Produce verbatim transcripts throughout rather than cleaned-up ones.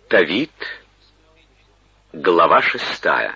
Тавит, глава шестая.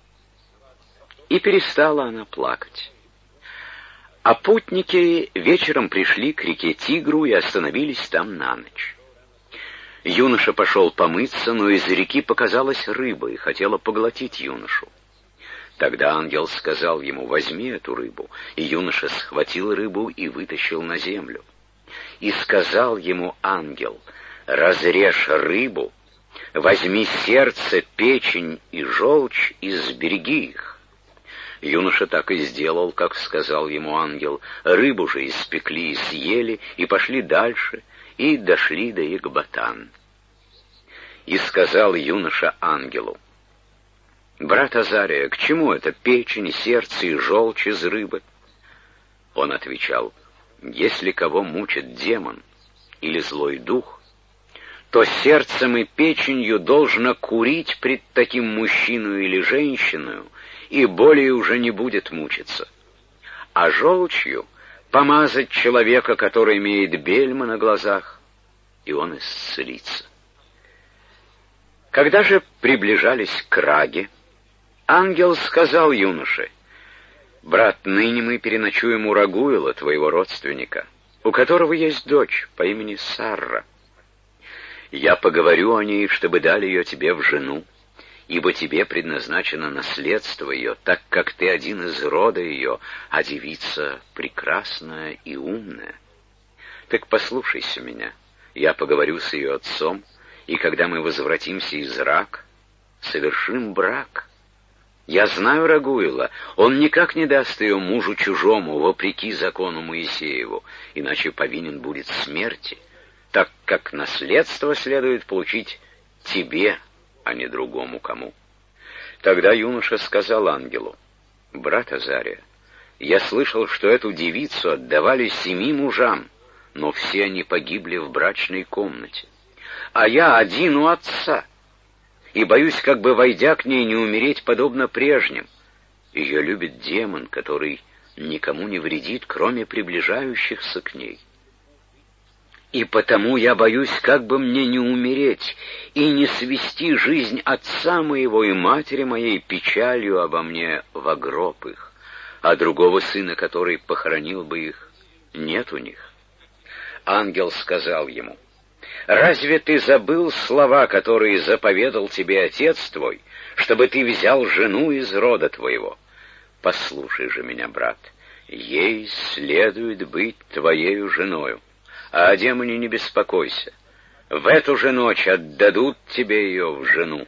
И перестала она плакать. А путники вечером пришли к реке Тигру и остановились там на ночь. Юноша пошел помыться, но из реки показалась рыба и хотела поглотить юношу. Тогда ангел сказал ему: возьми эту рыбу, и юноша схватил рыбу и вытащил на землю. И сказал ему ангел: разрежь рыбу, возьми сердце, печень и желчь и сбереги их. Юноша так и сделал, как сказал ему ангел. Рыбу же испекли и съели, и пошли дальше, и дошли до Екбатан. И сказал юноша ангелу: брат Азария, к чему это печень, сердце и желчь из рыбы? Он отвечал: если кого мучит демон или злой дух, то сердцем и печенью должно курить пред таким мужчиной или женщиной, и более уже не будет мучиться. А желчью помазать человека, который имеет бельма на глазах, и он исцелится. Когда же приближались к Раге, ангел сказал юноше: брат, ныне мы переночуем у Рагуила, твоего родственника, у которого есть дочь по имени Сарра. Я поговорю о ней, чтобы дали ее тебе в жену, ибо тебе предназначено наследство ее, так как ты один из рода ее, а девица прекрасная и умная. Так послушайся меня, я поговорю с ее отцом, и когда мы возвратимся из Раг, совершим брак. Я знаю Рагуила, он никак не даст ее мужу чужому, вопреки закону Моисееву, иначе повинен будет смерти, так как наследство следует получить тебе, а не другому кому. Тогда юноша сказал ангелу: брат Азария, я слышал, что эту девицу отдавали семи мужам, но все они погибли в брачной комнате, а я один у отца, и боюсь, как бы, войдя к ней, не умереть подобно прежним. Ее любит демон, который никому не вредит, кроме приближающихся к ней. И потому я боюсь, как бы мне не умереть и не свести жизнь отца моего и матери моей печалью обо мне в гроб их, а другого сына, который похоронил бы их, нет у них. Ангел сказал ему: разве ты забыл слова, которые заповедал тебе отец твой, чтобы ты взял жену из рода твоего? Послушай же меня, брат, ей следует быть твоею женою. А о демоне не беспокойся. В эту же ночь отдадут тебе ее в жену.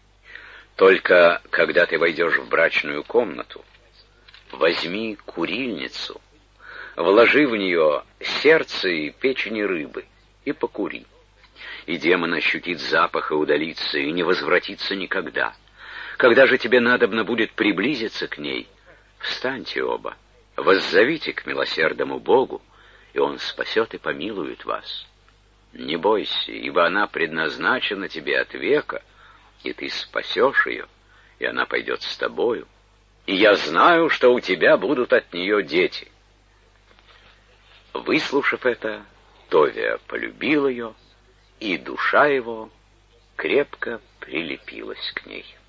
Только когда ты войдешь в брачную комнату, возьми курильницу, вложи в нее сердце и печень рыбы и покури. И демон ощутит запах и удалится, и не возвратится никогда. Когда же тебе надобно будет приблизиться к ней, встаньте оба, воззовите к милосердному Богу, и Он спасет и помилует вас. Не бойся, ибо она предназначена тебе от века, и ты спасешь ее, и она пойдет с тобою. И я знаю, что у тебя будут от нее дети. Выслушав это, Товия полюбил ее, и душа его крепко прилепилась к ней.